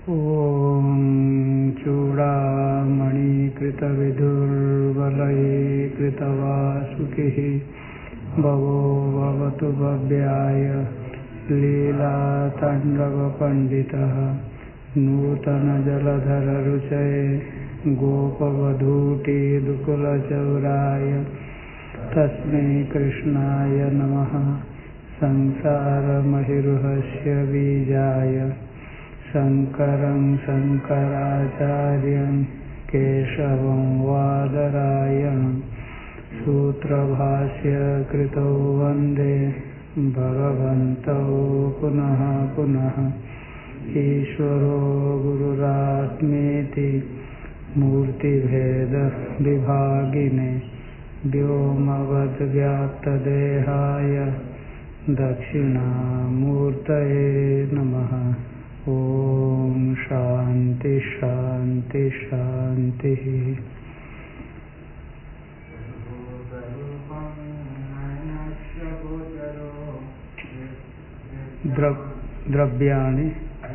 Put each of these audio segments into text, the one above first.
ॐ चूडामणिकृतविदुर्बलैकृतवासुकिः भवो भवतु भव्याय लीलाताण्डवपण्डितः नूतनजलधररुचये गोपवधूटिदुकुलचौराय तस्मै कृष्णाय नमः। संसारमहिरुहस्य बीजाय शङ्करं शङ्कराचार्यं केशवं वादरायणं सूत्रभाष्यकृतौ वन्दे भगवन्तौ पुनः पुनः। ईश्वरो गुरुरात्मेति मूर्तिभेदविभागिने व्योमवद्व्याप्तदेहाय दक्षिणामूर्तये नमः। ओम शांति शांति शांति। द्रव्याणि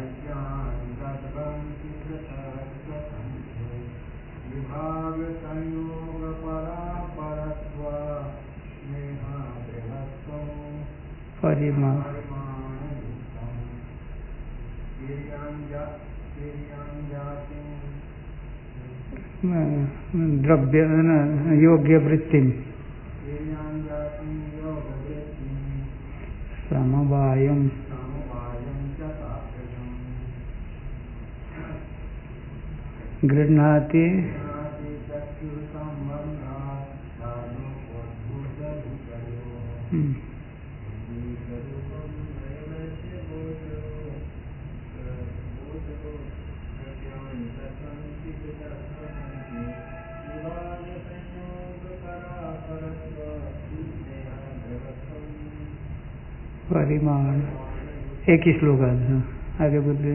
परिमा द्रव्य योग्य वृत्ति समवायम गृह्णाति परिमाण। एक ही श्लोक आगे बोलिए।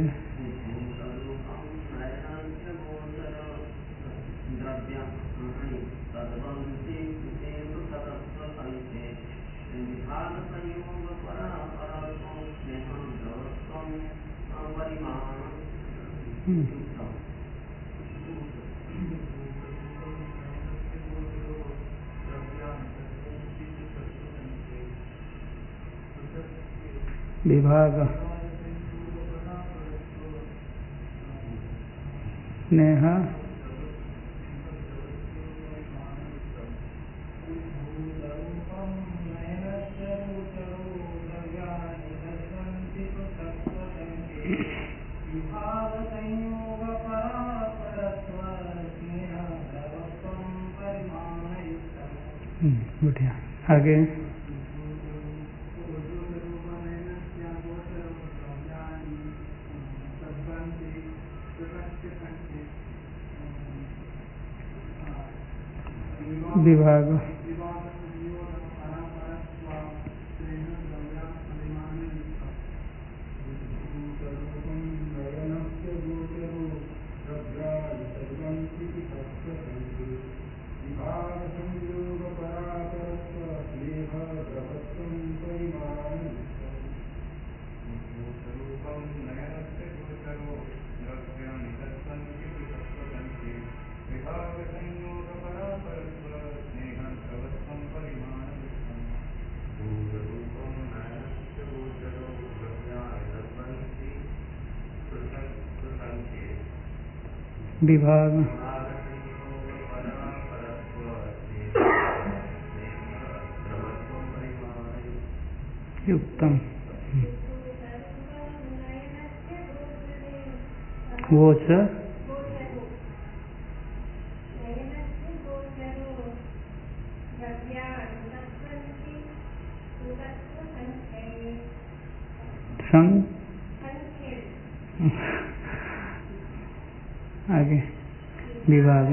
विभाग स्नेह बढ़िया। आगे विभाग विभाग युक्तम वोच संग आगे विभाग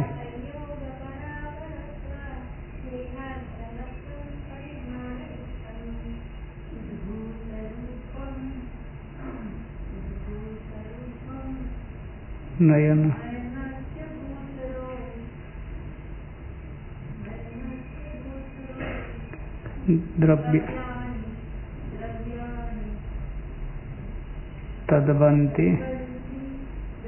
नयन द्रव्य तद्वन्ति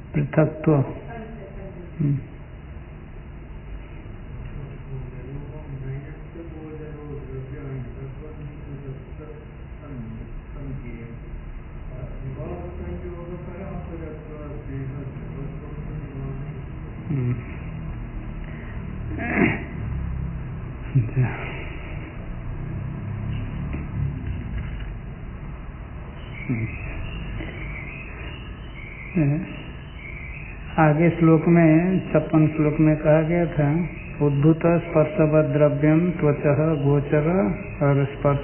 पृथक्त्व। आगे श्लोक में 56 श्लोक में कहा गया था उद्भूत स्पर्शवद द्रव्यम त्वचः गोचर और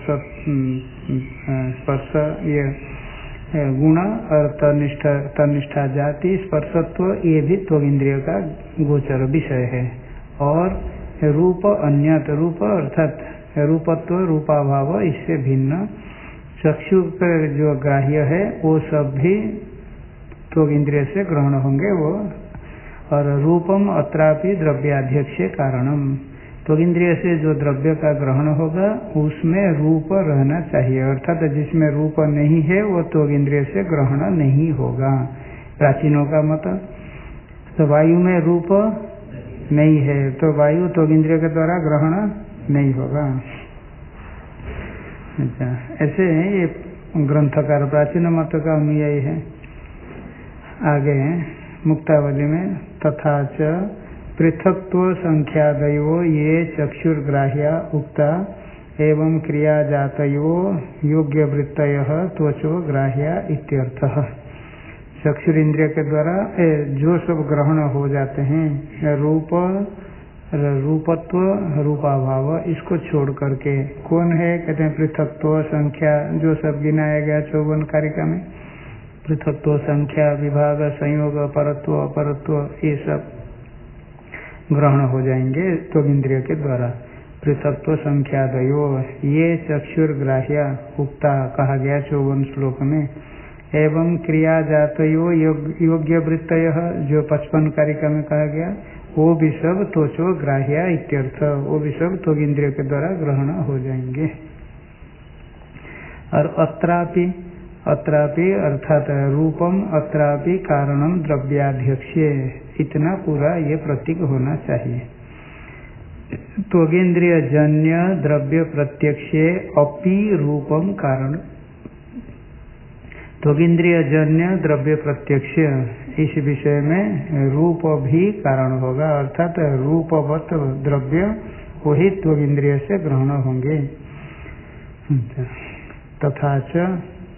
स्पर्श ये गुण और तनिष्ठा जाति स्पर्शत्व ये भी त्वगिंद्रिय का गोचर विषय है। और रूप अन्यत रूप अर्थात रूपत्व रूपाभाव इससे भिन्न चक्षु पर जो ग्राह्य है वो सब भी त्वगिंद्रिय से ग्रहण होंगे वो। और रूपम अत्रापि द्रव्याध्यक्ष कारणम त्वगिंद्रिय से जो द्रव्य का ग्रहण होगा उसमें रूप रहना चाहिए अर्थात जिसमें रूप नहीं है वो त्वगिंद्रिय से ग्रहण नहीं होगा प्राचीनों का मत। तो वायु में रूप नहीं है तो वायु त्वगिंद्रिय के द्वारा ग्रहण नहीं होगा। अच्छा ऐसे ये ग्रंथकार प्राचीन मत का अनुयायी है। आगे मुक्तावली में तथा च पृथक्त्व संख्यादयो ये चक्षुर्ग्राह्या उक्ता एवं क्रिया जातयो योग्य वृत्तयः त्वचो ग्राह्या इत्यर्थः। चक्षुरिंद्रिय के द्वारा जो सब ग्रहण हो जाते हैं रूपत्व रूपाभाव इसको छोड़ करके कौन है कहते हैं पृथक्त्व संख्या जो सब गिनाया गया 54 कारिका में पृथक्त्व संख्या विभाग संयोग परत्व अपरत्व ये सब ग्रहण हो जाएंगे त्वगिंद्रिय के द्वारा। पृथक्त्व संख्यादयो ये चक्षुर्ग्राह्या उक्ता कहा गया 54 श्लोक में एवं क्रिया जातयो योग्य वृत्तय जो 55 कारिका में कहा गया वो भी सब त्वचो ग्राह्या इत्यर्थ वो भी सब त्वगिंद्रिय के द्वारा ग्रहण हो जाएंगे। और अत्रापि अर्थात रूपम अत्रापि कारणम द्रव्याध्यक्ष्ये इतना पूरा ये प्रतीक होना चाहिए। त्वगेन्द्रिय जन्य द्रव्य प्रत्यक्षे अपि रूपम कारण त्वगेन्द्रिय जन्य द्रव्य प्रत्यक्ष इस विषय में रूप भी कारण होगा अर्थात रूपवत द्रव्य वही त्वगेन्द्रिय से ग्रहण होंगे। तथा च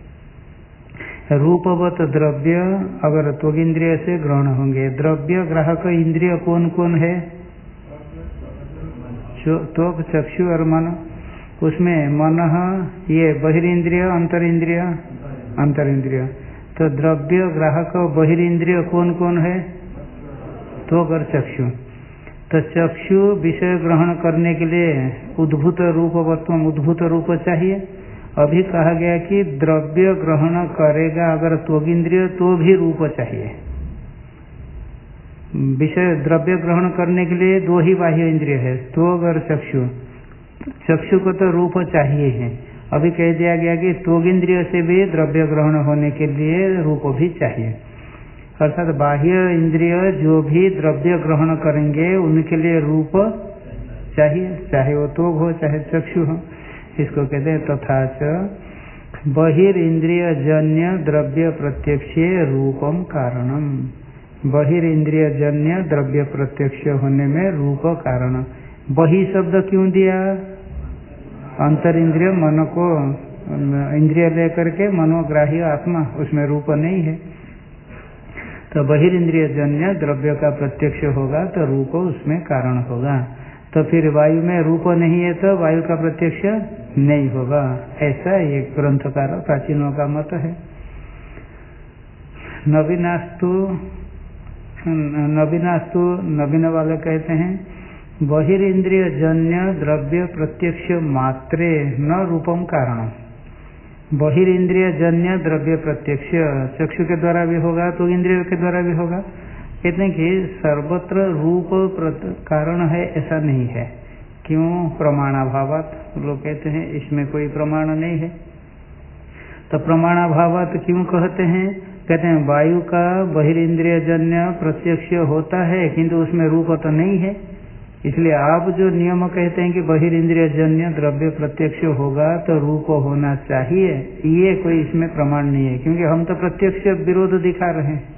रूपवत द्रव्य अगर त्वगिंद्रिय से ग्रहण होंगे द्रव्य ग्राहक इंद्रिय कौन कौन है त्वक चक्षु और मन उसमें मन ये बहिरिंद्रिय अंतरिंद्रिय तो द्रव्य ग्राहक बहिरिंद्रिय कौन कौन है त्वक और चक्षु। तो चक्षु विषय ग्रहण करने के लिए उद्भूत रूपवत्व उद्भूत रूप चाहिए। अभी कहा गया कि द्रव्य ग्रहण करेगा अगर त्वगिंद्रिय तो भी रूप चाहिए। विषय द्रव्य ग्रहण करने के लिए दो ही बाह्य इंद्रिय है त्वग और चक्षु। चक्षु को तो रूप चाहिए है। अभी कह दिया गया कि त्वगिंद्रिय से भी द्रव्य ग्रहण होने के लिए रूप भी चाहिए अर्थात बाह्य इंद्रिय जो भी द्रव्य ग्रहण करेंगे उनके लिए रूप चाहिए चाहे वो त्वग हो चाहे चक्षु हो। इसको कहते हैं तथा च बहिरिंद्रिय जन्य द्रव्य प्रत्यक्षे रूपम कारणम बहिरिंद्रिय जन्य द्रव्य प्रत्यक्ष होने में रूप कारण। बहि शब्द क्यों दिया अंतरिंद्रिय मन को इंद्रिय लेकर के मनोग्राही आत्मा उसमें रूप नहीं है तो बहिरिंद्रिय जन्य द्रव्य का प्रत्यक्ष होगा तो रूप उसमें कारण होगा। तो फिर वायु में रूप नहीं है तो वायु का प्रत्यक्ष नहीं होगा ऐसा ये ग्रंथकार प्राचीनों का मत है। नवीनास्तु नवीन वाले कहते हैं बहिरिंद्रिय जन्य द्रव्य प्रत्यक्ष मात्रे न रूपम कारण। बहिरिंद्रिय जन्य द्रव्य प्रत्यक्ष चक्षु के द्वारा भी होगा तो इंद्रियों के द्वारा भी होगा। कहते हैं कि सर्वत्र रूप कारण है ऐसा नहीं है। क्यों प्रमाणाभावात लोग कहते हैं इसमें कोई प्रमाण नहीं है। तो प्रमाणाभावात क्यों कहते हैं कहते हैं वायु का बहिरिंद्रिय जन्य प्रत्यक्ष होता है किंतु उसमें रूप तो नहीं है, इसलिए आप जो नियम कहते हैं कि बहिरिंद्रिय जन्य द्रव्य प्रत्यक्ष होगा तो रूप होना चाहिए, ये कोई इसमें प्रमाण नहीं है, क्योंकि हम तो प्रत्यक्ष विरोध दिखा रहे हैं।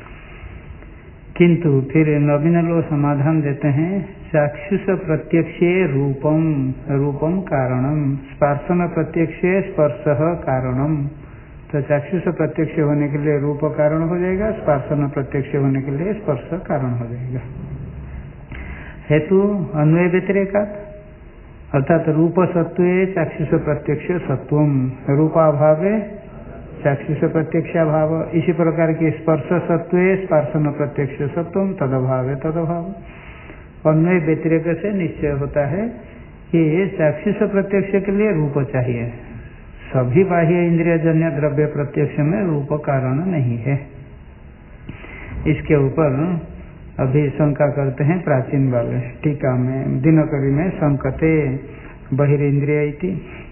किंतु फिर नवीन लोग समाधान देते हैं, चाक्षुष प्रत्यक्षे रूपम रूपम कारणम, स्पर्शन प्रत्यक्षे स्पर्श कारणम। तो चाक्षुष प्रत्यक्ष होने के लिए रूप कारण हो जाएगा, स्पर्शन प्रत्यक्ष होने के लिए स्पर्श कारण हो जाएगा। हेतु अन्वय व्यतिरेकात्, अर्थात रूप सत्वे चाक्षुष प्रत्यक्ष सत्वम, रूपाभावे चाक्षुष प्रत्यक्षाभाव, इसी प्रकार के स्पर्श सत्वे स्पर्शन प्रत्यक्ष सत्वम, तदभावे तदभाव। अन्वय व्यतिरेक से निश्चय होता है कि चाक्षुष प्रत्यक्ष के लिए रूप चाहिए, सभी बाह्य इंद्रिय जन्य द्रव्य प्रत्यक्ष में रूप कारण नहीं है। इसके ऊपर अभी शंका करते हैं प्राचीन वाले, टीका में दिनकरी में संकते बहिरिंद्रिय इति।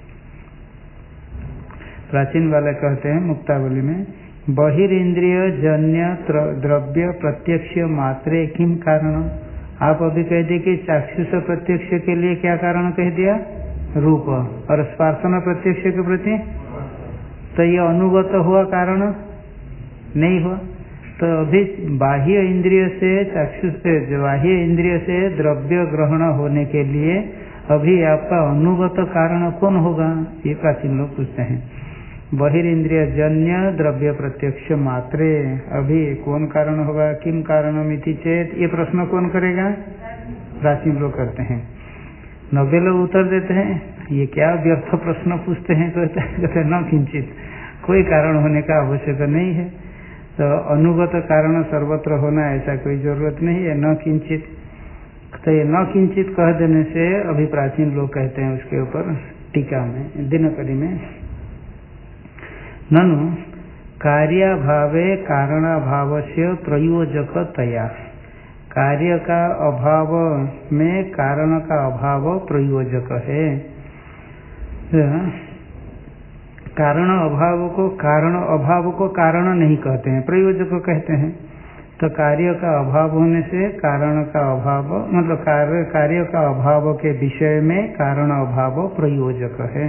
प्राचीन वाले कहते हैं मुक्तावली में, बहिरिंद्रिय जन्य द्रव्य प्रत्यक्ष मात्रे किम कारण। आप अभी कह दिए कि चाक्षुष प्रत्यक्ष के लिए क्या कारण कह दिया, रूप, और स्पर्शन प्रत्यक्ष के प्रति तो ये अनुगत हुआ कारण नहीं हुआ। तो अभी बाह्य इंद्रिय से चाक्षुष, बाह्य इंद्रिय से द्रव्य ग्रहण होने के लिए अभी आपका अनुगत कारण कौन होगा, ये प्राचीन लोग पूछते हैं। बहिरिंद्रिय जन्य द्रव्य प्रत्यक्ष मात्रे, अभी कौन कारण होगा, किम कारणमिति चेत, ये प्रश्न कौन करेगा, प्राचीन लोग करते हैं। नब्बे लोग उत्तर देते हैं, ये क्या व्यर्थ प्रश्न पूछते हैं, कहते न किंचित, कोई कारण होने का आवश्यक नहीं है, तो अनुगत कारण सर्वत्र होना ऐसा कोई जरूरत नहीं है, न किंचित। तो ये न किंचित कह देने से अभी प्राचीन लोग कहते हैं उसके ऊपर टीका में दिनकरी में, ननु कार्याभावे कारणाभावस्य प्रयोजकतया, कार्य का अभाव में कारण का अभाव प्रयोजक है। कारण अभाव को कारण नहीं कहते हैं, प्रयोजक कहते हैं। तो कार्य का अभाव होने से कारण का अभाव, मतलब कार्य का अभाव के विषय में कारण अभाव प्रयोजक है।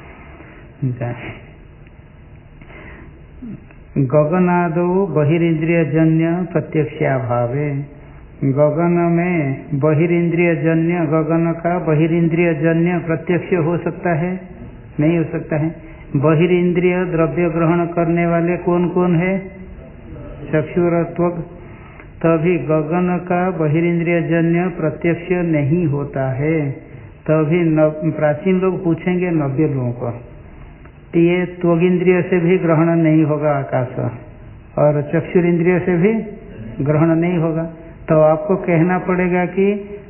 गगनादो बहिरिंद्रिय जन्य प्रत्यक्षाभावे, गगन में बहिरिंद्रिय जन्य, गगन का बहिरिंद्रिय जन्य प्रत्यक्ष हो सकता है, नहीं हो सकता है। बहिरिंद्रिय द्रव्य ग्रहण करने वाले कौन कौन है, चक्षु और त्वग। तभी गगन का बहिरिंद्रिय जन्य प्रत्यक्ष नहीं होता है, तभी प्राचीन लोग पूछेंगे 90 लोगों को, ये त्वगिंद्रिय से भी ग्रहण नहीं होगा आकाश, और चक्षुरिंद्रिय से भी ग्रहण नहीं होगा, तो आपको कहना पड़ेगा कि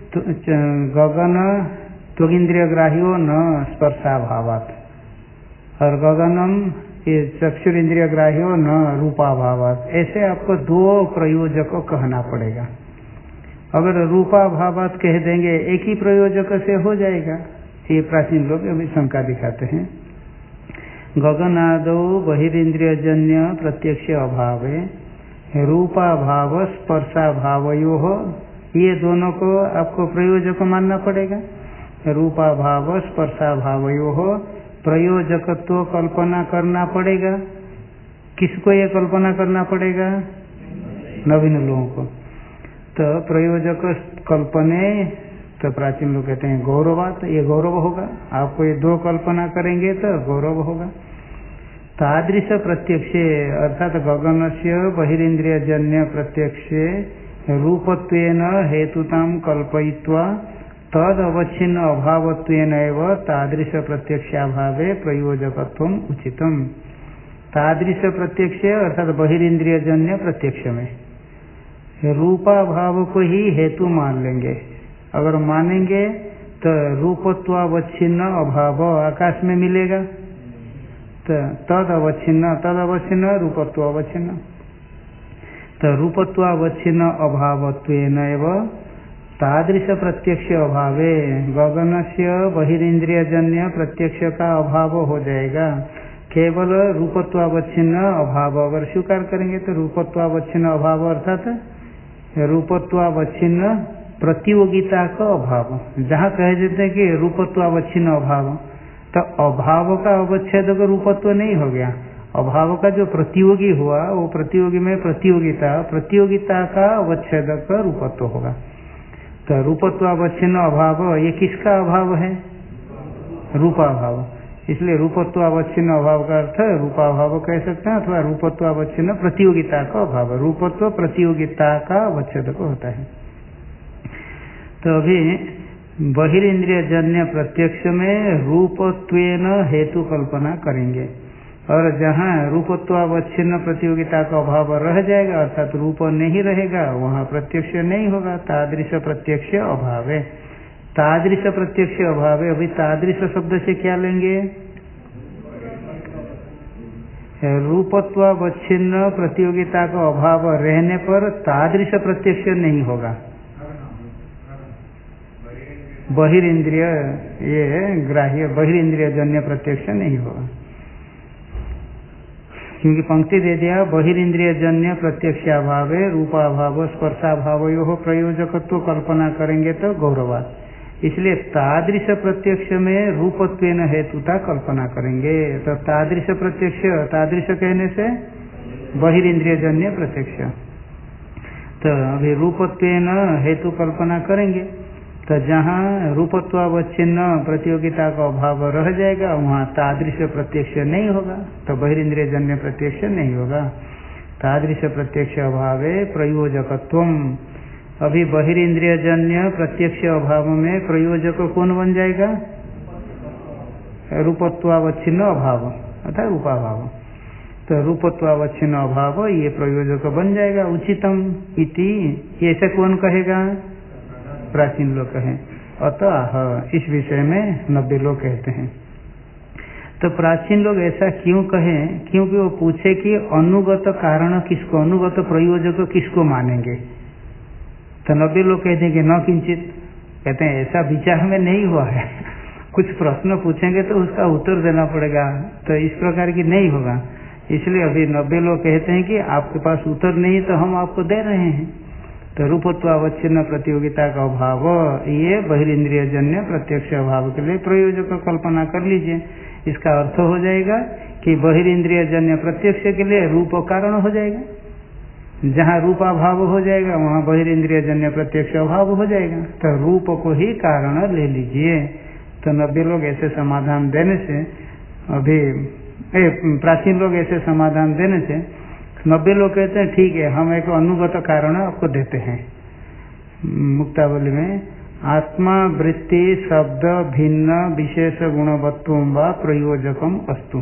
गगन त्वगिंद्रिय ग्राह्यो न स्पर्शाभावात्, और गगनम ये चक्षुरिंद्रिय ग्राह्यो न रूपाभावात्। ऐसे आपको दो प्रयोजक को कहना पड़ेगा। अगर रूपाभावात् कह देंगे एक ही प्रयोजक से हो जाएगा, ये प्राचीन लोग अभी शंका दिखाते हैं। गगनादो बहिरिंद्रिय जन्य प्रत्यक्ष अभावे रूपाभाव स्पर्शाभावयो, ये दोनों को आपको प्रयोजक मानना पड़ेगा। रूपाभाव स्पर्शाभावयो प्रयोजकत्व कल्पना करना पड़ेगा। किसको ये कल्पना करना पड़ेगा, नवीन लोगों को। तो प्रयोजक कल्पने, तो प्राचीन लोग कहते हैं गौरवात, ये गौरव होगा। आपको ये दो कल्पना करेंगे तो गौरव होगा। तादृश प्रत्यक्षे, अर्थात गगनस्य बहिरिंद्रिय जन्य प्रत्यक्षे रूपत्वेन हेतुतां कल्पयित्वा तद अवच्छिन्न अभावत्वेन एव तादृश प्रत्यक्षाभावे प्रयोजकत्वम उचितम। तादृश प्रत्यक्ष अर्थात बहिरिंद्रिय जन्य प्रत्यक्ष में रूपाभाव को ही हेतु मान लेंगे। अगर मानेंगे तो रूपत्वावच्छिन्न अभाव आकाश में मिलेगा, तो तद अवच्छिन्न रूपत्वावच्छिन्न, तो रूपत्वावच्छिन्न अभावत्वेन एव तादृश प्रत्यक्ष अभावे गगनस्य बहिरिंद्रिय जन्य प्रत्यक्ष का अभाव हो जाएगा। केवल रूपत्वावच्छिन्न अभाव अगर स्वीकार करेंगे तो रूपत्वावच्छिन्न अभाव अर्थात रूपत्वावच्छिन्न प्रतियोगिता का अभाव। जहाँ कह देते हैं कि रूपत्वावच्छिन्न अभाव, तो अभाव का अवच्छेद का रूपत्व नहीं हो गया। अभाव का जो प्रतियोगी हुआ वो प्रतियोगी में प्रतियोगिता का अवच्छेद का रूपत्व होगा। तो रूपत्वावच्छिन्न अभाव ये किसका अभाव है? रूपाभाव। इसलिए रूपत्वावच्छिन्न अभाव का अर्थ रूपाभाव कह सकते हैं अथवा रूपत्वावच्छिन्न प्रतियोगिता का अभाव। रूपत्व प्रतियोगिता का अवच्छेद को होता है। तो अभी बहिरिंद्रिय जन्य प्रत्यक्ष में रूपत्वेन हेतु कल्पना करेंगे, और जहाँ रूपत्वावच्छिन्न प्रतियोगिता का अभाव रह जाएगा अर्थात रूप नहीं रहेगा, वहाँ प्रत्यक्ष नहीं होगा। तादृश प्रत्यक्ष अभाव है। तादृश प्रत्यक्ष अभाव है। अभी तादृश शब्द से क्या लेंगे? रूपत्वावच्छिन्न प्रतियोगिता का अभाव रहने पर तादृश प्रत्यक्ष नहीं होगा। बहिरिंद्रिय ये ग्राह्य बहिरिंद्रिय जन्य प्रत्यक्ष नहीं होगा, क्योंकि पंक्ति दे दिया बहिरिंद्रिय जन्य प्रत्यक्षाभाव रूपाभाव स्पर्शाभाव यो प्रयोजकत्व कल्पना करेंगे तो गौरवात। इसलिए तादृश प्रत्यक्ष में रूपत्वेन हेतुता कल्पना करेंगे। तो तादृश प्रत्यक्ष, तादृश कहने से बहिरिंद्रिय जन्य प्रत्यक्ष। तो अभी रूपत्वेन हेतु कल्पना करेंगे, तो जहाँ रूपत्वावच्छिन्न प्रतियोगिता का अभाव रह जाएगा वहाँ तादृश प्रत्यक्ष नहीं होगा, तो बहिरिंद्रिय जन्य प्रत्यक्ष नहीं होगा। तादृश प्रत्यक्ष अभावे प्रयोजकत्वम। अभी बहिरिंद्रिय जन्य प्रत्यक्ष अभाव में प्रयोजक कौन बन जाएगा? रूपत्वावच्छिन्न अभाव अर्थात रूपाभाव। तो रूपत्वावच्छिन्न अभाव ये प्रयोजक बन जाएगा। उचितम इति ऐसे कौन कहेगा? प्राचीन लोग कहें। अतः इस विषय में 90 लोग कहते हैं। तो प्राचीन लोग ऐसा क्यों कहें? क्योंकि वो पूछे कि अनुगत कारण किसको, अनुगत प्रयोजक किसको मानेंगे। तो 90 लोग कहते हैं कि न किंचित। कहते हैं ऐसा विचार में नहीं हुआ है। कुछ प्रश्न पूछेंगे तो उसका उत्तर देना पड़ेगा, तो इस प्रकार की नहीं होगा। इसलिए अभी 90 लोग कहते हैं कि आपके पास उत्तर नहीं तो हम आपको दे रहे हैं। तो रूपत्वावच्छिन्न प्रतियोगिता का अभाव ये बहिरिंद्रिय जन्य प्रत्यक्ष अभाव के लिए प्रयोजक कल्पना कर लीजिए। इसका अर्थ हो जाएगा कि बहिरिंद्रिय जन्य प्रत्यक्ष के लिए रूप कारण हो जाएगा। जहाँ रूपाभाव हो जाएगा वहाँ बहिरिंद्रिय जन्य प्रत्यक्ष अभाव हो जाएगा। तो रूप को ही कारण ले लीजिए। तो 90 लोग ऐसे समाधान देने से, अभी प्राचीन लोग ऐसे समाधान देने से 90 लोग कहते हैं ठीक है, हम एक अनुगत कारण आपको देते हैं। मुक्तावली में आत्मा वृत्ति शब्द भिन्न विशेष गुणवत्व व प्रयोजकम अस्तु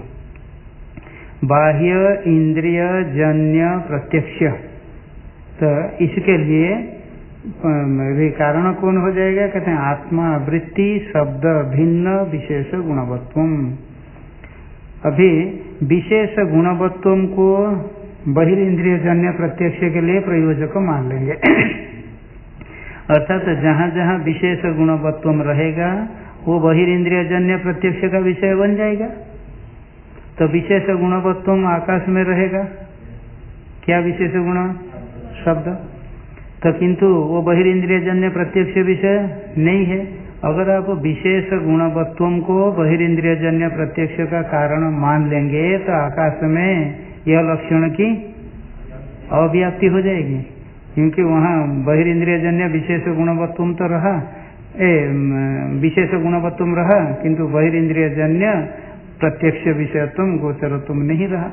बाह्य इंद्रिय जन्य प्रत्यक्ष। तो इसके लिए कारण कौन हो जाएगा? कहते हैं आत्मा वृत्ति शब्द भिन्न विशेष गुणवत्वम। अभी विशेष गुणवत्वम को बहिरिंद्रिय जन्य प्रत्यक्ष के लिए प्रयोजक मान लेंगे। अर्थात जहाँ जहाँ विशेष गुणवत्वम रहेगा वो बहिरिंद्रिय जन्य प्रत्यक्ष का विषय बन जाएगा। तो विशेष गुणवत्वम आकाश में रहेगा। क्या विशेष गुण? शब्द। तो किंतु वो बहिरिंद्रिय जन्य प्रत्यक्ष विषय नहीं है। अगर आप विशेष गुणवत्वम को बहिरिंद्रिय जन्य प्रत्यक्ष का कारण मान लेंगे तो आकाश में यह लक्षण की अव्याप्ति हो जाएगी, क्योंकि वहाँ बहिरिंद्रिय जन्य विशेष गुणवत्वम तो रहा, विशेष गुणवत्वम रहा, किंतु बहिरिंद्रिय जन्य प्रत्यक्ष विषयत्व गोचरत्व नहीं रहा।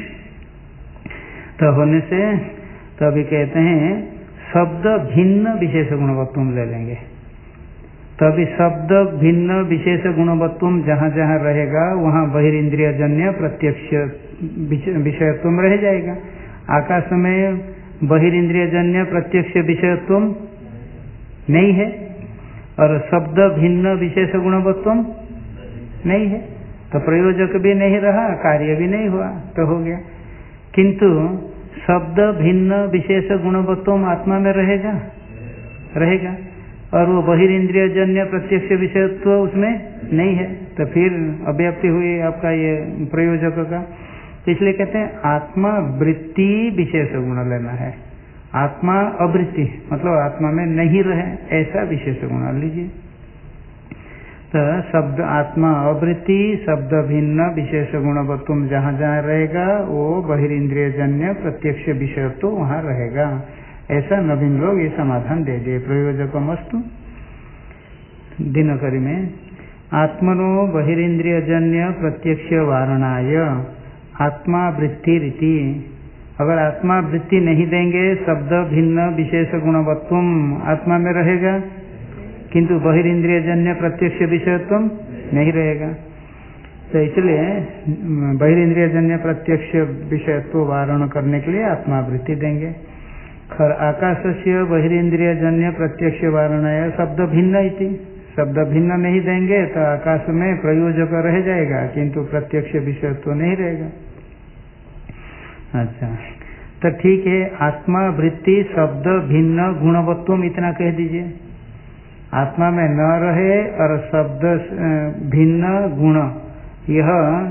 तो होने से तभी कहते हैं शब्द भिन्न विशेष गुणवत्वम ले लेंगे। तभी शब्द भिन्न विशेष गुणवत्वम जहाँ जहाँ रहेगा वहाँ बहिरिंद्रिय जन्य प्रत्यक्ष विषयत्व रह जाएगा। आकाश में बहिरिंद्रिय जन्य प्रत्यक्ष विषयत्व नहीं है और शब्द भिन्न विशेष गुणवत्वम नहीं है, तो प्रयोजक भी नहीं रहा, कार्य भी नहीं हुआ, तो हो गया। किंतु शब्द भिन्न विशेष गुणवत्वम आत्मा में रहेगा। और वो बहिरिंद्रिय जन्य प्रत्यक्ष विषयत्व उसमें नहीं है, तो फिर अव्याप्ति हुई आपका ये प्रयोजक का। इसलिए कहते हैं आत्मा वृत्ति विशेष गुण लेना है। आत्मा अवृत्ति मतलब आत्मा में नहीं रहे ऐसा विशेष गुण लीजिए। तो शब्द आत्मा अवृत्ति शब्द भिन्न विशेष गुणवत्व जहाँ जहाँ रहेगा वो बहिरिंद्रिय जन्य प्रत्यक्ष विषय तो वहाँ रहेगा। ऐसा नवीन लोग ये समाधान दे दिए। प्रयोजकमस्तु दिनकरी में आत्मनो बहिरिंद्रिय जन्य प्रत्यक्ष वारणाय आत्मा वृत्ति रीति। अगर आत्मा वृत्ति नहीं देंगे शब्द भिन्न विशेष गुणवत्व आत्मा में रहेगा, किंतु बहिरिंद्रिय जन्य प्रत्यक्ष विषयत्व नहीं रहेगा। तो इसलिए बहिरिंद्रिय जन्य प्रत्यक्ष विषयत्व वारण करने के लिए आत्मा वृत्ति देंगे। आकाश से बहिरिंद्रिय जन्य प्रत्यक्ष वारणाय शब्द भिन्न इति। शब्द भिन्न नहीं देंगे तो आकाश में प्रयोजक रह जाएगा किंतु प्रत्यक्ष विषयत्व नहीं रहेगा। अच्छा, तो ठीक है, आत्मा वृत्ति शब्द भिन्न गुणवत्व इतना कह दीजिए। आत्मा में न रहे और शब्द भिन्न गुण, यह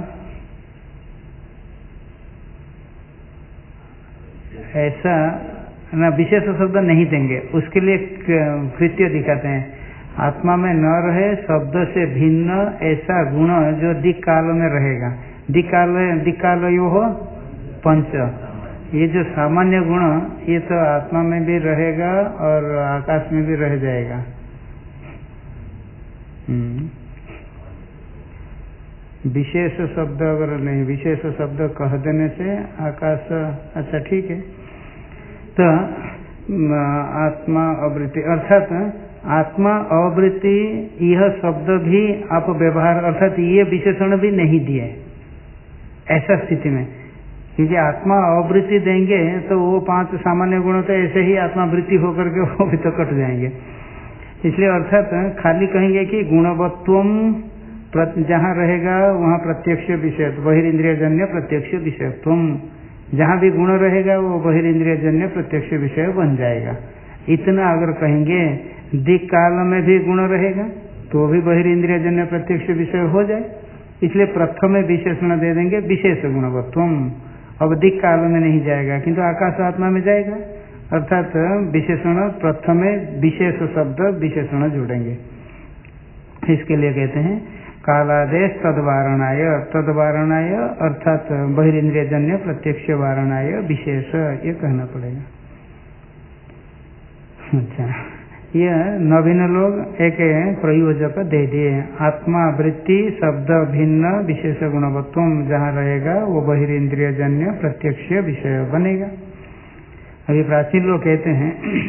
ऐसा ना विशेष शब्द नहीं देंगे। उसके लिए कृत्य दिखाते हैं। आत्मा में न रहे शब्द से भिन्न ऐसा गुण जो दिक् काल में रहेगा। दिक् काल यो हो पंच, ये जो सामान्य गुण ये तो आत्मा में भी रहेगा और आकाश में भी रह जाएगा। विशेष शब्द अगर नहीं, विशेष शब्द कह देने से आकाश, अच्छा ठीक है। तो आत्मा अवृत्ति अर्थात आत्मा अवृत्ति यह शब्द भी आप व्यवहार अर्थात ये विशेषण भी नहीं दिए ऐसा स्थिति में, क्योंकि आत्मा अवृत्ति देंगे तो वो 5 सामान्य गुण तो ऐसे ही आत्मा वृत्ति होकर के वो भी तो कट जाएंगे। इसलिए अर्थात खाली कहेंगे कि गुणवत्व जहाँ रहेगा वहाँ प्रत्यक्ष विषय बहिरिंद्रिय जन्य प्रत्यक्ष विषयत्व, जहाँ भी गुण रहेगा वो बहिरिंद्रिय जन्य प्रत्यक्ष विषय बन जाएगा। इतना अगर कहेंगे दिक् काल में भी गुण रहेगा तो भी बहिरिंद्रिय जन्य प्रत्यक्ष विषय हो जाए। इसलिए प्रथम विशेषण दे देंगे विशेष गुणवत्व। अब दिक् काल में नहीं जाएगा किंतु आकाश आत्मा में जाएगा, अर्थात विशेषण प्रथम विशेष शब्द विशेषण जोड़ेंगे। इसके लिए कहते हैं कालादेश तद्वारणाय, तद्वारणाय अर्थात बहिरिंद्रिय जन्य प्रत्यक्ष वारणाय विशेष, ये कहना पड़ेगा। अच्छा, यह नवीन लोग एक प्रयोजक दे दिए। आत्मा वृत्ति शब्द भिन्न विशेष गुणवत्व जहाँ रहेगा वो बहिरिंद्रिय जन्य प्रत्यक्ष विषय बनेगा। अभी प्राचीन लोग कहते हैं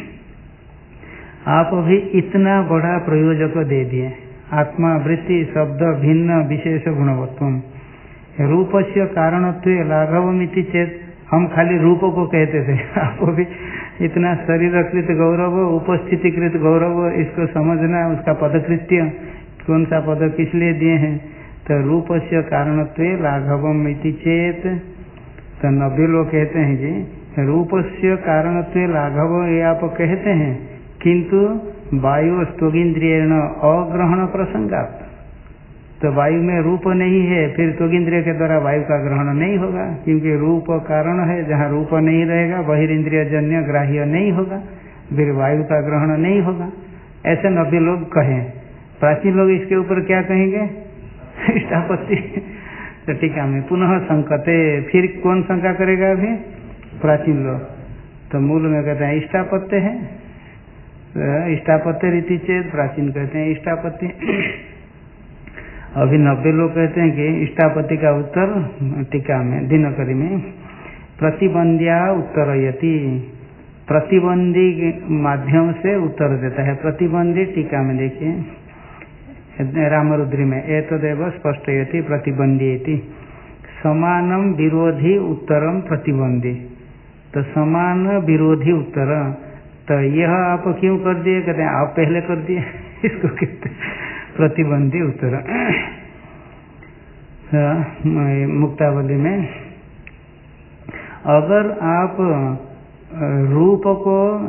आप अभी इतना बड़ा प्रयोजक दे दिए, आत्मा वृत्ति शब्द भिन्न विशेष गुणवत्व रूपस्य कारणत्व लाघवमिति चेत। हम खाली रूप को कहते थे, आपको भी इतना शरीरकृत गौरव उपस्थितिकृत गौरव इसको समझना, उसका पदकृत्य कौन सा पद किस लिए दिए हैं। तो रूपस्य कारणत्व लाघवम इति चेत। तो 90 लोग कहते हैं जी रूपस्य कारणत्व लाघव ये आप कहते हैं, किंतु वायु स्तोगिंद्रियण अग्रहण प्रसंगात। तो वायु में रूप नहीं है, फिर त्वगिंद्रिय के द्वारा वायु का ग्रहण नहीं होगा, क्योंकि रूप कारण है। जहाँ रूप नहीं रहेगा बहिरिंद्रिय जन्य ग्राह्य नहीं होगा, फिर वायु का ग्रहण नहीं होगा। ऐसे 90 लोग कहें। प्राचीन लोग इसके ऊपर क्या कहेंगे? इष्टापत्ति। तो टीका में पुनः संकते, फिर कौन शंका करेगा? अभी प्राचीन लोग। तो मूल में कहते हैं इष्टापत्य है, इष्टापत्य रीति चेत, प्राचीन कहते हैं इष्टापत्ति। अभी 90 लोग कहते हैं कि इष्टापत्ति का उत्तर टीका में दिनकरी में प्रतिबंध्या उत्तरयति, प्रतिबंधी माध्यम से उत्तर देता है। प्रतिबंधी टीका में देखिए रामरुद्री में एतदेव स्पष्टयति प्रतिबंधीति समानम विरोधी उत्तरम प्रतिबंधी। तो समान विरोधी उत्तर, तो यह आप क्यों कर दिए? कहते हैं आप पहले कर दिए, इसको कहते प्रतिबंधी उत्तर। मुक्तावली में अगर आप रूप को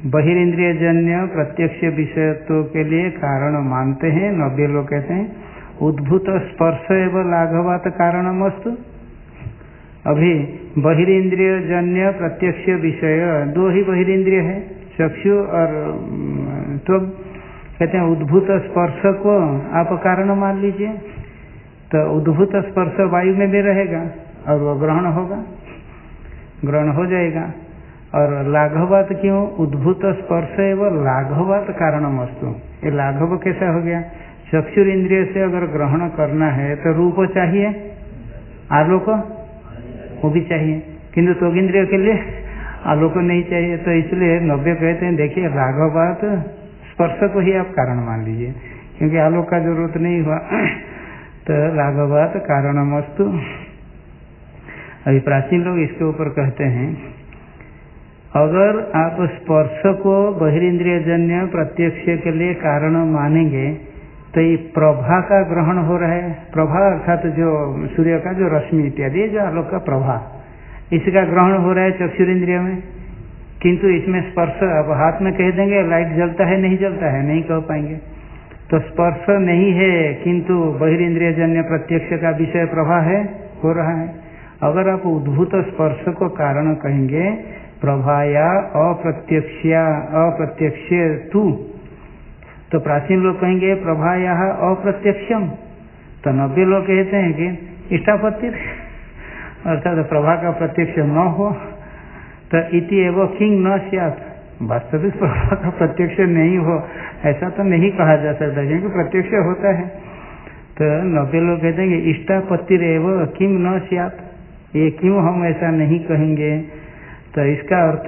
बहिरिंद्रिय जन्य प्रत्यक्ष विषयत्व के लिए कारण मानते हैं। 90 लोग कहते हैं उद्भूत स्पर्श एवं लाघवात कारणमस्तु। अभी बहिरिंद्रिय जन्य प्रत्यक्ष विषय दो ही बहिरिंद्रिय है, चक्षु और त्वग। कहते हैं उद्भूत स्पर्श को आप कारण मान लीजिए, तो उद्भूत स्पर्श वायु में भी रहेगा और वो ग्रहण होगा, ग्रहण हो जाएगा। और लाघवात क्यों? उद्भूत स्पर्श एवं लाघवात कारणमस्तु। ये लाघव कैसा हो गया? चक्षुर इंद्रिय से अगर ग्रहण करना है तो रूप चाहिए, आलोक वो भी चाहिए, किंतु त्वग इंद्रिय के लिए आलोक नहीं चाहिए। तो इसलिए 90 कहते हैं देखिए लाघवात स्पर्श को ही आप कारण मान लीजिए, क्योंकि आलोक का जरूरत नहीं हुआ। तो लाघवात कारणमस्तु। अभी प्राचीन लोग इसके ऊपर कहते हैं अगर आप स्पर्श को बहिरिंद्रिय जन्य प्रत्यक्ष के लिए कारण मानेंगे तो ये प्रभा का ग्रहण हो रहा है। प्रभा अर्थात जो सूर्य का जो रश्मि इत्यादि जो आलोक का प्रभा, इसका ग्रहण हो रहा है चक्षुरेंद्रिय में, किंतु इसमें स्पर्श अब हाथ में कह देंगे लाइट जलता है नहीं जलता है, नहीं कह पाएंगे। तो स्पर्श नहीं है किंतु बहिरिंद्रिय जन्य प्रत्यक्ष का विषय प्रभा है, हो रहा है। अगर आप उद्भूत स्पर्श को कारण कहेंगे प्रभाया अप्रत्यक्ष तू, तो प्राचीन लोग कहेंगे प्रभाया अप्रत्यक्षम। तो 90 लोग कहते हैं कि इष्टापत्ति अर्थात प्रभा का प्रत्यक्ष न हो। तो इति एवं किंग न स्यात्, वास्तविक प्रभा का प्रत्यक्ष नहीं हो ऐसा तो नहीं कहा जा सकता, क्योंकि प्रत्यक्ष होता है। तो 90 लोग कहते हैं कि इष्टापत्ति एवं किंग न स्यात्, ये क्यों हम ऐसा नहीं कहेंगे? तो इसका अर्थ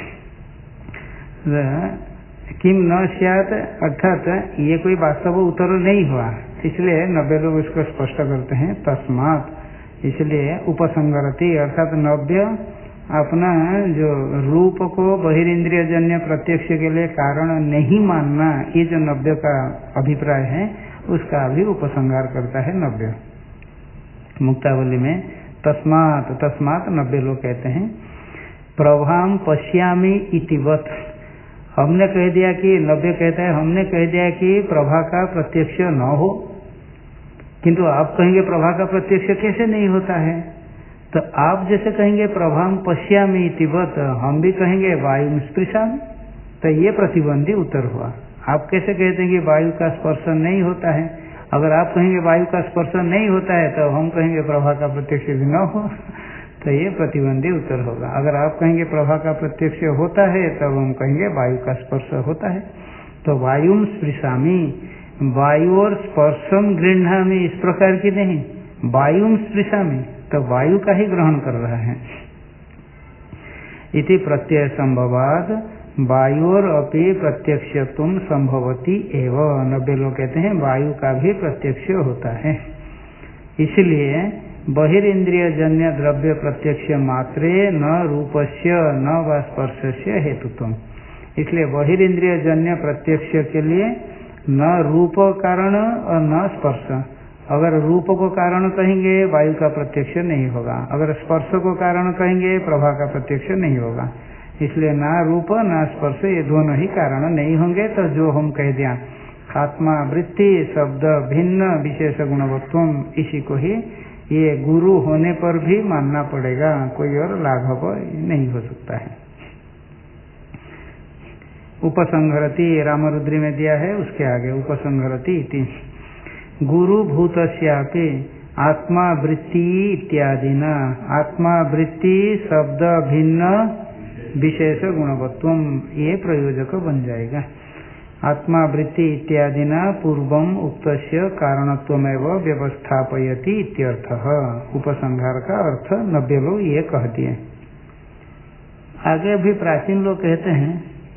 किम न स्यात् अर्थात ये कोई वास्तव उत्तर नहीं हुआ, इसलिए 90 लोग इसको स्पष्ट करते हैं तस्मात्, इसलिए उपसंगरति अर्थात 90 अपना जो रूप को बहिरिंद्रिय जन्य प्रत्यक्ष के लिए कारण नहीं मानना, ये जो 90 का अभिप्राय है उसका भी उपसंहार करता है 90 मुक्तावली में। तस्मात् 90 लोग कहते हैं प्रभाम पश्यामि इतिवत, हमने कह दिया कि 90 कहता है हमने कह दिया कि प्रभा का प्रत्यक्ष न हो, किंतु आप कहेंगे प्रभा का प्रत्यक्ष कैसे नहीं होता है? तो आप जैसे कहेंगे प्रभाम पश्यामि इतिवत, हम भी कहेंगे वायु स्पृशामि, तो ये प्रतिबंधी उत्तर हुआ। आप कैसे कहते हैं कि वायु का स्पर्श नहीं होता है? अगर आप कहेंगे वायु का स्पर्श नहीं होता है तो हम कहेंगे प्रभा का प्रत्यक्ष भी न हो, तो ये प्रतिबंधी उत्तर होगा। अगर आप कहेंगे प्रभा का प्रत्यक्ष होता है तब हम कहेंगे वायु का स्पर्श होता है। तो वायुम स्पृशामि, वायु और स्पर्शम गृह्णामि इस प्रकार की नहीं, वायुम स्पृशामि, तो वायु का ही ग्रहण कर रहा है। इति प्रत्यय संभवाद वायुर अपि प्रत्यक्षत्वं संभवति एव, 90 लोग कहते हैं वायु का भी प्रत्यक्ष होता है। इसलिए बहिरिंद्रिय जन्य द्रव्य प्रत्यक्ष मात्रे न रूपस्य न वा स्पर्शस्य हेतुत्वम्, इसलिए बहिरिंद्रिय जन्य प्रत्यक्ष के लिए न रूप कारण और न स्पर्श। अगर रूप को कारण कहेंगे वायु का प्रत्यक्ष नहीं होगा, अगर स्पर्श को कारण कहेंगे प्रभा का प्रत्यक्ष नहीं होगा। इसलिए ना रूप ना स्पर्श ये दोनों ही कारण नहीं होंगे। तो जो हम कह दिया आत्मा वृत्ति शब्द भिन्न विशेष गुणवत्वम, इसी को ही ये गुरु होने पर भी मानना पड़ेगा, कोई और लाघव नहीं हो सकता है। उपसंहरति रामरुद्री में दिया है, उसके आगे उपसंहरति इति गुरु भूतस्यापि आत्मा वृत्ति इत्यादि न, आत्मा वृत्ति शब्द भिन्न विशेष गुणवत्वम, ये प्रयोजक बन जाएगा। आत्मा वृत्ति इत्यादि न पूर्वम उक्तस्य कारणत्वमेव व्यवस्थापयति इत्यर्थः, उपसंहार का अर्थ 90 लोग ये कह दिए। आगे भी प्राचीन लोग कहते हैं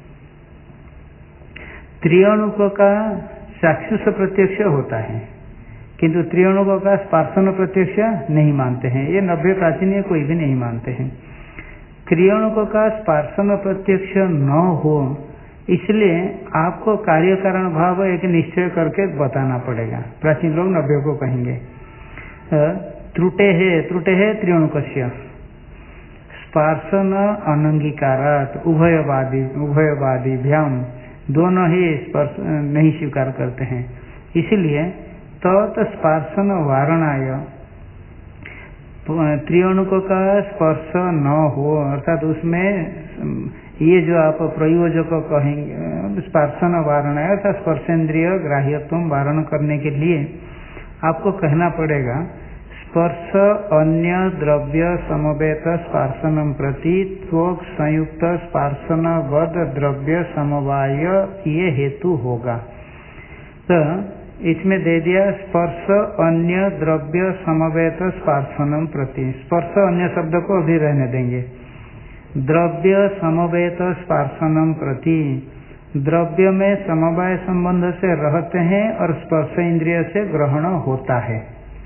त्रिअणुक का चाक्षुष प्रत्यक्ष होता है, किंतु त्रिअणुक का स्पर्शन प्रत्यक्ष नहीं मानते हैं। ये 90 प्राचीन ये कोई भी नहीं मानते हैं। त्रिअणुक का स्पर्शन प्रत्यक्ष न हो, इसलिए आपको कार्य कारण भाव एक निश्चय करके बताना पड़ेगा। प्राचीन लोग 90 को कहेंगे त्रुटे है त्रिअणुकस्य, स्पर्शन अनंगीकारात उभयवादीभ्याम दोनों ही स्पर्श नहीं स्वीकार करते हैं। इसलिए स्पर्शन वारणाय त्रिअणुकों का स्पर्श न हो, अर्थात उसमें ये जो आप प्रयोजक कहेंगे स्पर्शन वारणा है, अर्थात स्पर्शेंद्रिय ग्राह्यत्व वारण करने के लिए आपको कहना पड़ेगा स्पर्श अन्य द्रव्य समवेत स्पर्शनम प्रति त्वक संयुक्त स्पर्शनवद द्रव्य समवाय ये हेतु होगा। तो इसमें दे दिया स्पर्श अन्य द्रव्य समवेत स्पर्शनम प्रति, स्पर्श अन्य शब्द को अभी रहने देंगे। द्रव्य समवेत स्पर्शनम प्रति, द्रव्य में समवाय संबंध से रहते हैं और स्पर्श इंद्रिय से ग्रहण होता है।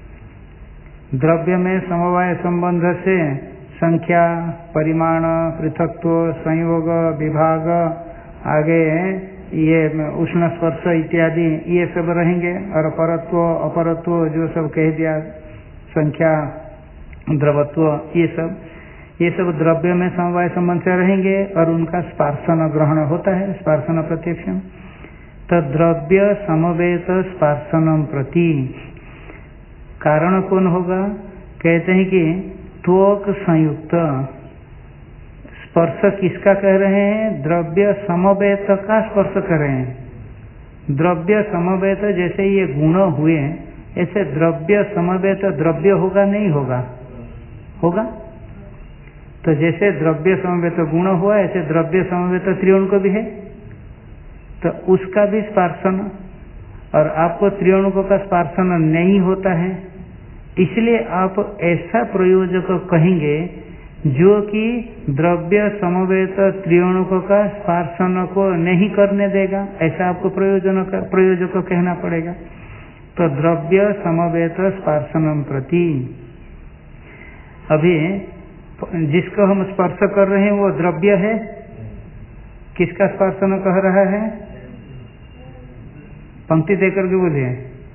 द्रव्य में समवाय संबंध से संख्या, परिमाण, पृथक्त्व, संयोग, विभाग, आगे ये उष्ण स्पर्श इत्यादि ये सब रहेंगे, और परत्व अपरत्व जो सब कह दिया, संख्या, द्रवत्व, ये सब द्रव्य में समवाय संबंध से रहेंगे और उनका स्पर्शन ग्रहण होता है, स्पर्शन प्रत्यक्षम। तो द्रव्य समवेत स्पर्शनम प्रति कारण कौन होगा? कहते हैं कि त्वक संयुक्त स्पर्श किसका कह रहे हैं? द्रव्य समवेत का स्पर्श कर रहे हैं। द्रव्य समवेत जैसे ये गुण हुए ऐसे द्रव्य समवेत द्रव्य होगा नहीं होगा? होगा। तो जैसे द्रव्य समवेत गुण हुआ ऐसे द्रव्य समवेत त्रिअणुक भी है, तो उसका भी स्पर्शन, और आपको त्रिअणुक का स्पर्शन नहीं होता है, इसलिए आप ऐसा प्रयोजक कहेंगे जो कि द्रव्य समवेत त्रिअणुक का स्पर्शन को नहीं करने देगा, ऐसा आपको प्रयोजक कहना पड़ेगा। तो द्रव्य समवेत स्पर्शनम प्रति, अभी जिसको हम स्पर्श कर रहे हैं वो द्रव्य है, किसका स्पर्शन कह रहा है? पंक्ति देकर के बोलिए।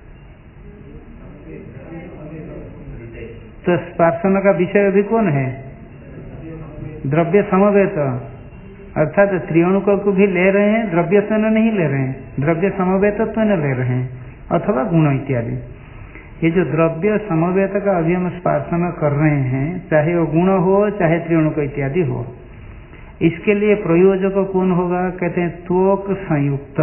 तो स्पर्शन का विषय अभी कौन है? द्रव्य समवेत, अर्थात त्रिअणुक को भी ले रहे हैं, द्रव्य से नहीं ले रहे हैं, द्रव्य समवेत तो न ले रहे हैं, अथवा गुण इत्यादि। ये जो द्रव्य समवेत का अभी हम स्पर्शन कर रहे हैं, चाहे वो गुण हो चाहे त्रिअणुक इत्यादि हो, इसके लिए प्रयोजक कौन होगा? कहते हैं त्वक संयुक्त।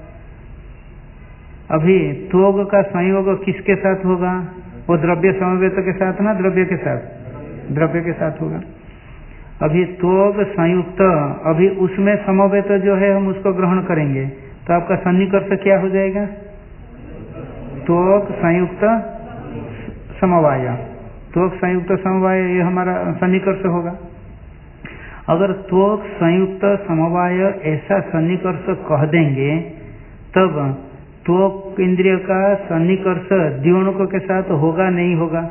अभी त्वक का संयोग किसके साथ होगा? वो द्रव्य समवेत के साथ ना द्रव्य के साथ? द्रव्य के साथ होगा। अभी त्वक संयुक्त, अभी उसमें समवेत जो है हम उसको ग्रहण करेंगे, तो आपका सन्निकर्ष क्या हो जाएगा? त्वक संयुक्त समवाय, त्वक संयुक्त समवाय ये हमारा सन्निकर्ष होगा। अगर त्वक संयुक्त समवाय ऐसा सन्निकर्ष कह देंगे तब त्वक इंद्रिय का सन्निकर्ष द्विअणुक के साथ होगा नहीं होगा?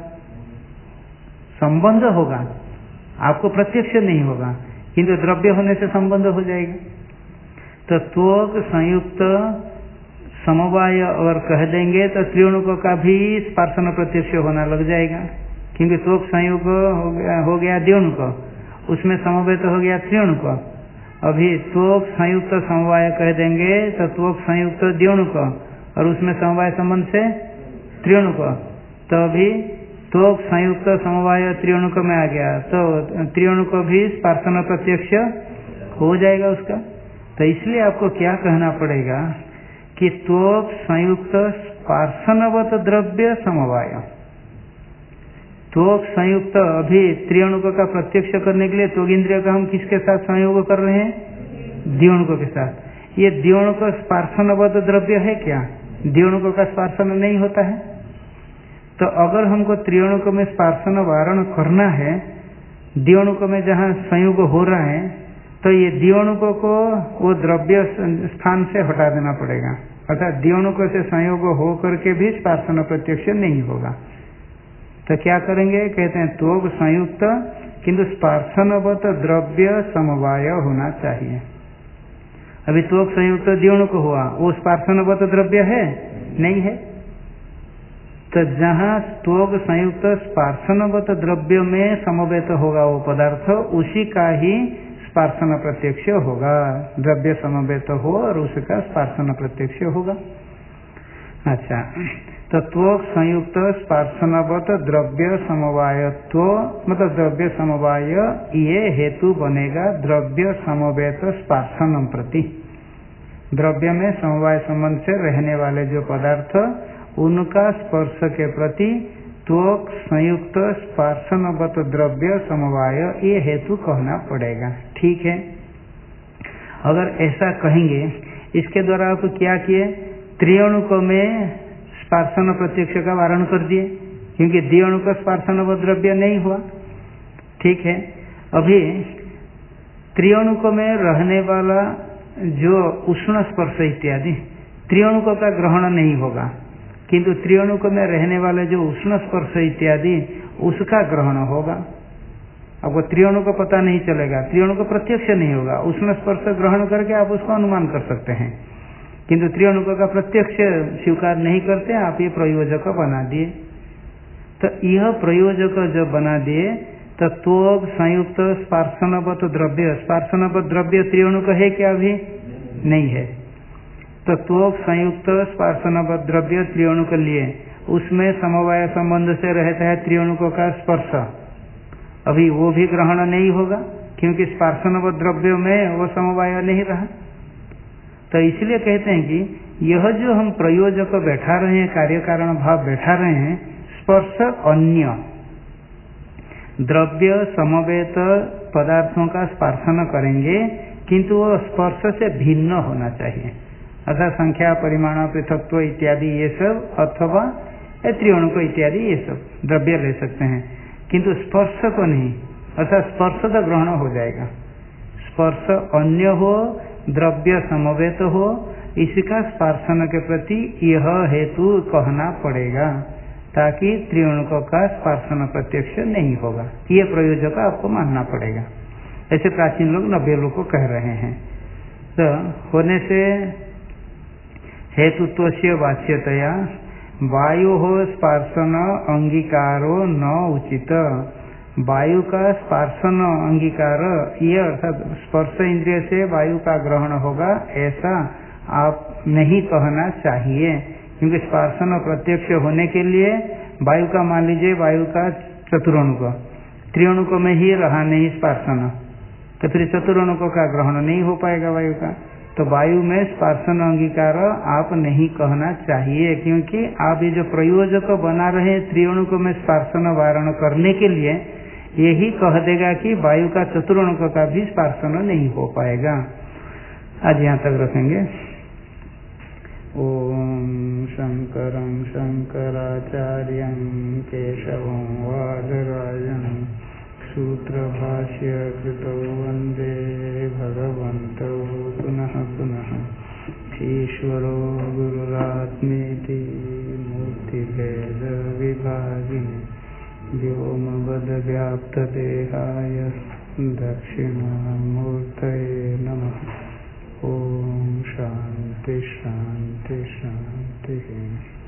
संबंध होगा, आपको प्रत्यक्ष नहीं होगा, किंतु द्रव्य होने से संबंध हो जाएगा। तो त्वक संयुक्त समवाय अगर कह देंगे तो त्रिअणुक का भी स्पर्शन प्रत्यक्ष होना लग जाएगा, क्योंकि त्वक संयोग हो गया द्विअणुक, उसमें समवेत हो गया त्रिअणुक। अभी त्वक संयुक्त समवाय कह देंगे तो त्वक संयुक्त द्विअणुक और उसमें समवाय संबंध से त्रिअणुक, तो अभी त्वक संयुक्त समवाय त्रिअणुक में आ गया, तो त्रिअणुक भी स्पर्शन प्रत्यक्ष हो जाएगा उसका। तो इसलिए आपको क्या कहना पड़ेगा कि त्वक संयुक्त स्पर्शनवत द्रव्य समवाय, त्वक संयुक्त अभी त्रिअणुक का प्रत्यक्ष करने के लिए त्वक इंद्रिय का हम किसके साथ संयोग कर रहे हैं? द्विअणुक के साथ। ये द्विअणुक स्पर्शनवत द्रव्य है क्या? द्विअणुक का स्पर्शन नहीं होता है। तो अगर हमको त्रिअणुक में स्पर्शन वारण करना है, द्विअणुक में जहाँ संयोग हो रहा है, तो ये द्विअणुक को वो द्रव्य स्थान से हटा देना पड़ेगा, अर्थात द्विअणुक से संयोग हो करके भी स्पर्शन प्रत्यक्ष नहीं होगा। तो क्या करेंगे? कहते हैं त्वक संयुक्त किंतु स्पर्शनवत द्रव्य समवाय होना चाहिए। अभी त्वक संयुक्त द्विअणुक हुआ, वो स्पर्शनवत द्रव्य है नहीं है, तो जहाँ त्वग संयुक्त स्पार्शनवत द्रव्य में समवेत होगा वो पदार्थ, उसी का ही स्पार्शन प्रत्यक्ष होगा। द्रव्य समवेत हो और उसका स्पार्शन प्रत्यक्ष होगा। अच्छा, तो त्वग संयुक्त स्पार्शनवत द्रव्य समवायत्व, मतलब द्रव्य समवाय ये हेतु बनेगा द्रव्य समवेत स्पार्शनम प्रति। द्रव्य में समवाय संबंध से रहने वाले जो पदार्थ, उनका स्पर्श के प्रति त्वक संयुक्त स्पार्शनवत द्रव्य समवाय ये हेतु कहना पड़ेगा। ठीक है, अगर ऐसा कहेंगे, इसके द्वारा आप क्या किए, त्रिअणुक में स्पार्शन प्रत्यक्ष का वारण कर दिए, क्योंकि द्विअणुक स्पार्शनवत द्रव्य नहीं हुआ। ठीक है, अभी त्रिअणुक में रहने वाला जो उष्ण स्पर्श इत्यादि त्रिअणुक का ग्रहण नहीं होगा, किंतु त्रिअणुक में रहने वाले जो उष्ण स्पर्श इत्यादि उसका ग्रहण होगा। आपको त्रिअणुक पता नहीं चलेगा, त्रिअणुक प्रत्यक्ष नहीं होगा, उष्ण स्पर्श ग्रहण करके आप उसको अनुमान कर सकते हैं, किंतु त्रिअणुक का प्रत्यक्ष स्वीकार नहीं करते, आप ये प्रयोजक बना दिए। तो यह प्रयोजक जब बना दिए तो त्वग संयुक्त स्पार्शनवत द्रव्य, स्पार्शनवत द्रव्य त्रिअणुक है क्या? अभी नहीं है। तो त्वग संयुक्त स्पार्शनवत द्रव्य त्रिअणुक लिए, उसमें समवाय संबंध से रहता है त्रिअणुक का स्पर्श, अभी वो भी ग्रहण नहीं होगा, क्योंकि स्पार्शनवत द्रव्य में वो समवाय नहीं रहा। तो इसलिए कहते हैं कि यह जो हम प्रयोजक बैठा रहे हैं, कार्य कारण भाव बैठा रहे हैं, स्पर्श अन्य द्रव्य समवेत पदार्थों का स्पर्शन करेंगे, किंतु वो स्पर्श से भिन्न होना चाहिए, अर्थात संख्या परिमाण पृथक्त्व इत्यादि ये सब, अथवा त्रिअणुक इत्यादि ये सब द्रव्य ले सकते हैं, किंतु स्पर्श को नहीं, अर्थात स्पर्श तो ग्रहण हो जाएगा। स्पर्श अन्य हो, द्रव्य समवेत हो, इसका स्पर्शन के प्रति यह हेतु कहना पड़ेगा, ताकि त्रिअणुक का स्पर्शन प्रत्यक्ष नहीं होगा। ये प्रयोजक आपको मानना पड़ेगा। ऐसे प्राचीन लोग 90 लोग को कह रहे हैं। तो होने से हेतुत्व से वाच्यतया वायु हो स्पर्शन अंगीकारो न उचित, वायु का स्पर्शन अंगीकार ये अर्थात स्पर्श इंद्रिय से वायु का ग्रहण होगा, ऐसा आप नहीं कहना चाहिए, क्योंकि स्पर्शन प्रत्यक्ष होने के लिए वायु का, मान लीजिए वायु का चतुरणुक, त्रिअणुक में ही रहा नहीं स्पर्शन, तो फिर चतुरणुक का ग्रहण नहीं हो पाएगा वायु का। तो वायु में स्पर्शन अंगीकार आप नहीं कहना चाहिए, क्योंकि आप ये जो प्रयोजक बना रहे हैं त्रिअणुक में स्पर्शन वारण करने के लिए, यही कह देगा कि वायु का चतुरणुक का भी स्पर्शन नहीं हो पाएगा। आज यहाँ तक रखेंगे। ओम शंकरं शंकराचार्यं केशवं वादरायणं सूत्रभाष्य कृतौ वन्दे भगवन्तौ पुनः पुनः। ईश्वरो गुरुरात्मेति मूर्तिभेद विभागिने व्योमवद्व्याप्तदेहाय दक्षिणामूर्तये नमः। ओम शांति शांति शांति।